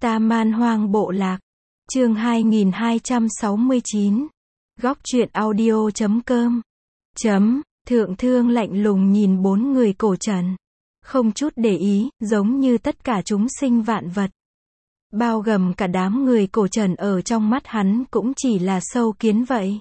Ta Man Hoang Bộ Lạc. Chương 2269. Góc truyện audio.com. Thượng Thương lạnh lùng nhìn bốn người cổ trần. Không chút để ý, giống như tất cả chúng sinh vạn vật. Bao gồm cả đám người cổ trần ở trong mắt hắn cũng chỉ là sâu kiến vậy.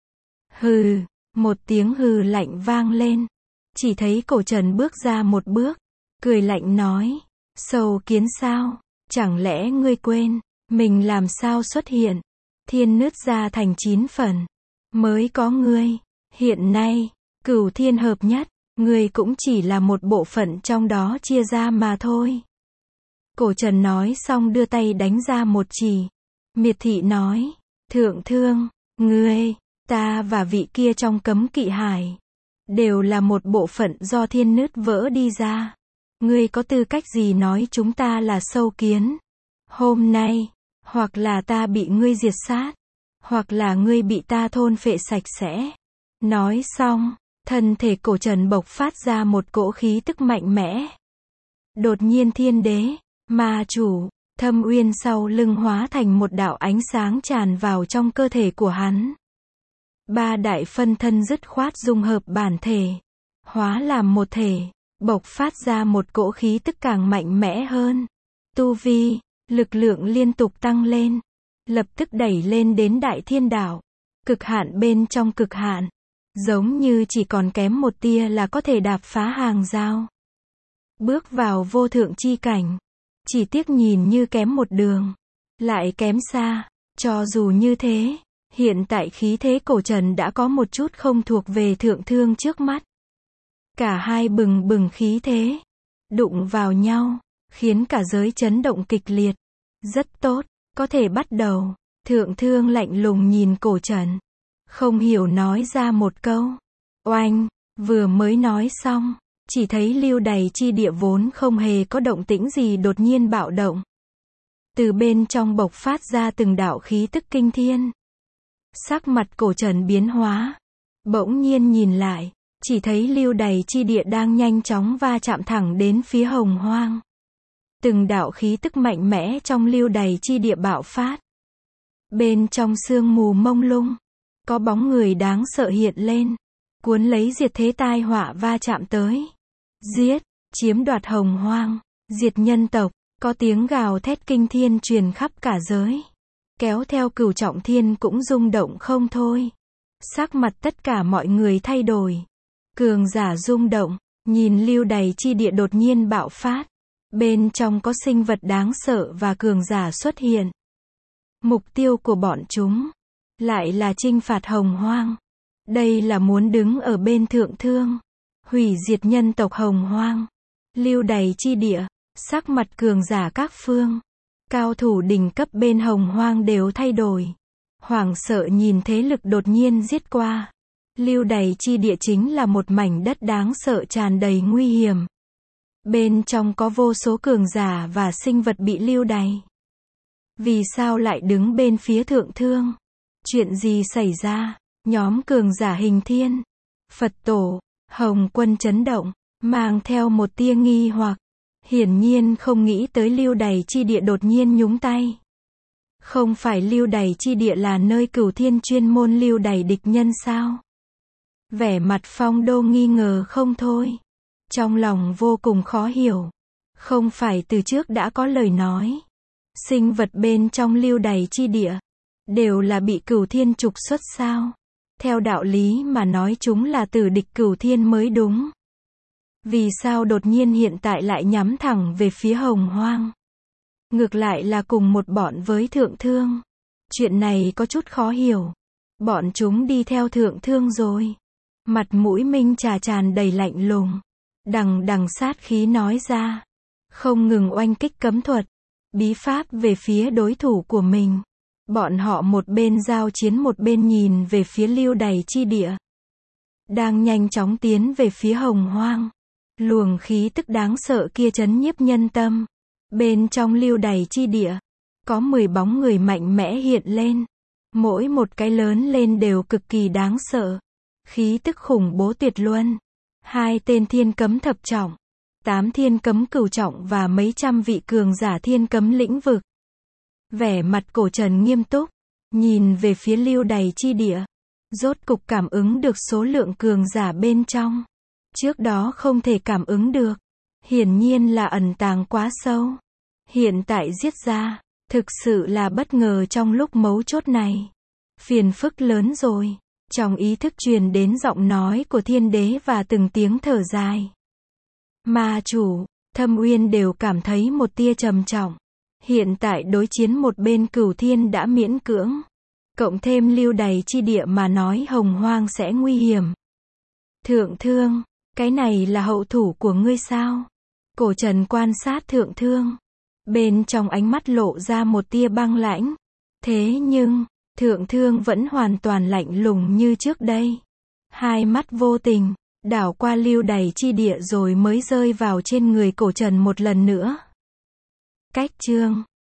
Hừ, một tiếng hừ lạnh vang lên. Chỉ thấy cổ trần bước ra một bước, cười lạnh nói, sâu kiến sao? Chẳng lẽ ngươi quên, mình làm sao xuất hiện? Thiên nứt ra thành 9 phần. Mới có ngươi. Hiện nay, cửu thiên hợp nhất, ngươi cũng chỉ là một bộ phận trong đó chia ra mà thôi. Cổ trần nói xong đưa tay đánh ra một chỉ. Miệt thị nói, Thượng Thương, ngươi, ta và vị kia trong cấm kỵ hải, đều là một bộ phận do thiên nứt vỡ đi ra. Ngươi có tư cách gì nói chúng ta là sâu kiến? Hôm nay, hoặc là ta bị ngươi diệt sát, hoặc là ngươi bị ta thôn phệ sạch sẽ. Nói xong, thân thể cổ trần bộc phát ra một cỗ khí tức mạnh mẽ. Đột nhiên thiên đế, ma chủ, thâm uyên sau lưng hóa thành một đạo ánh sáng tràn vào trong cơ thể của hắn. Ba đại phân thân dứt khoát dung hợp bản thể, hóa làm một thể, bộc phát ra một cỗ khí tức càng mạnh mẽ hơn. Tu vi, lực lượng liên tục tăng lên, lập tức đẩy lên đến đại thiên đạo, cực hạn bên trong cực hạn, giống như chỉ còn kém một tia là có thể đạp phá hàng rào, bước vào vô thượng chi cảnh. Chỉ tiếc nhìn như kém một đường, lại kém xa. Cho dù như thế, hiện tại khí thế cổ trần đã có một chút không thuộc về Thượng Thương trước mắt. Cả hai bừng bừng khí thế, đụng vào nhau, khiến cả giới chấn động kịch liệt. Rất tốt, có thể bắt đầu. Thượng Thương lạnh lùng nhìn cổ trần, không hiểu nói ra một câu. Oanh, vừa mới nói xong, chỉ thấy lưu đày chi địa vốn không hề có động tĩnh gì đột nhiên bạo động. Từ bên trong bộc phát ra từng đạo khí tức kinh thiên. Sắc mặt cổ trần biến hóa. Bỗng nhiên nhìn lại, chỉ thấy lưu đày chi địa đang nhanh chóng va chạm thẳng đến phía hồng hoang. Từng đạo khí tức mạnh mẽ trong lưu đày chi địa bạo phát. Bên trong sương mù mông lung, có bóng người đáng sợ hiện lên, cuốn lấy diệt thế tai họa va chạm tới. Giết, chiếm đoạt hồng hoang, diệt nhân tộc, có tiếng gào thét kinh thiên truyền khắp cả giới. Kéo theo cửu trọng thiên cũng rung động không thôi. Sắc mặt tất cả mọi người thay đổi. Cường giả rung động, nhìn lưu đày chi địa đột nhiên bạo phát. Bên trong có sinh vật đáng sợ và cường giả xuất hiện. Mục tiêu của bọn chúng lại là chinh phạt hồng hoang. Đây là muốn đứng ở bên Thượng Thương, hủy diệt nhân tộc hồng hoang. Lưu đày chi địa, sắc mặt cường giả các phương, cao thủ đỉnh cấp bên hồng hoang đều thay đổi. Hoảng sợ nhìn thế lực đột nhiên giết qua. Lưu đày chi địa chính là một mảnh đất đáng sợ tràn đầy nguy hiểm. Bên trong có vô số cường giả và sinh vật bị lưu đày. Vì sao lại đứng bên phía Thượng Thương? Chuyện gì xảy ra? Nhóm cường giả Hình Thiên, Phật Tổ, Hồng Quân chấn động, mang theo một tia nghi hoặc. Hiển nhiên không nghĩ tới lưu đày chi địa đột nhiên nhúng tay. Không phải lưu đày chi địa là nơi cửu thiên chuyên môn lưu đày địch nhân sao? Vẻ mặt Phong Đô nghi ngờ không thôi. Trong lòng vô cùng khó hiểu. Không phải từ trước đã có lời nói, sinh vật bên trong lưu đày chi địa đều là bị cửu thiên trục xuất sao? Theo đạo lý mà nói chúng là tử địch cửu thiên mới đúng. Vì sao đột nhiên hiện tại lại nhắm thẳng về phía hồng hoang? Ngược lại là cùng một bọn với Thượng Thương. Chuyện này có chút khó hiểu. Bọn chúng đi theo Thượng Thương rồi. Mặt mũi Minh Trà tràn đầy lạnh lùng. Đằng đằng sát khí nói ra. Không ngừng oanh kích cấm thuật, bí pháp về phía đối thủ của mình. Bọn họ một bên giao chiến một bên nhìn về phía lưu đày chi địa. Đang nhanh chóng tiến về phía hồng hoang. Luồng khí tức đáng sợ kia chấn nhiếp nhân tâm. Bên trong lưu đày chi địa, có 10 bóng người mạnh mẽ hiện lên. Mỗi một cái lớn lên đều cực kỳ đáng sợ. Khí tức khủng bố tuyệt luân. 2 tên thiên cấm thập trọng, 8 thiên cấm cửu trọng và mấy trăm vị cường giả thiên cấm lĩnh vực. Vẻ mặt cổ trần nghiêm túc, nhìn về phía lưu đày chi địa. Rốt cục cảm ứng được số lượng cường giả bên trong. Trước đó không thể cảm ứng được. Hiển nhiên là ẩn tàng quá sâu. Hiện tại giết ra, thực sự là bất ngờ trong lúc mấu chốt này. Phiền phức lớn rồi. Trong ý thức truyền đến giọng nói của thiên đế và từng tiếng thở dài. Ma chủ, Thâm Uyên đều cảm thấy một tia trầm trọng. Hiện tại đối chiến một bên Cửu Thiên đã miễn cưỡng. Cộng thêm lưu đày chi địa mà nói Hồng Hoang sẽ nguy hiểm. Thượng Thương, cái này là hậu thủ của ngươi sao? Cổ Trần quan sát Thượng Thương. Bên trong ánh mắt lộ ra một tia băng lãnh. Thế nhưng, Thượng Thương vẫn hoàn toàn lạnh lùng như trước đây. Hai mắt vô tình, đảo qua lưu đày chi địa rồi mới rơi vào trên người Cổ Trần một lần nữa. Cách chương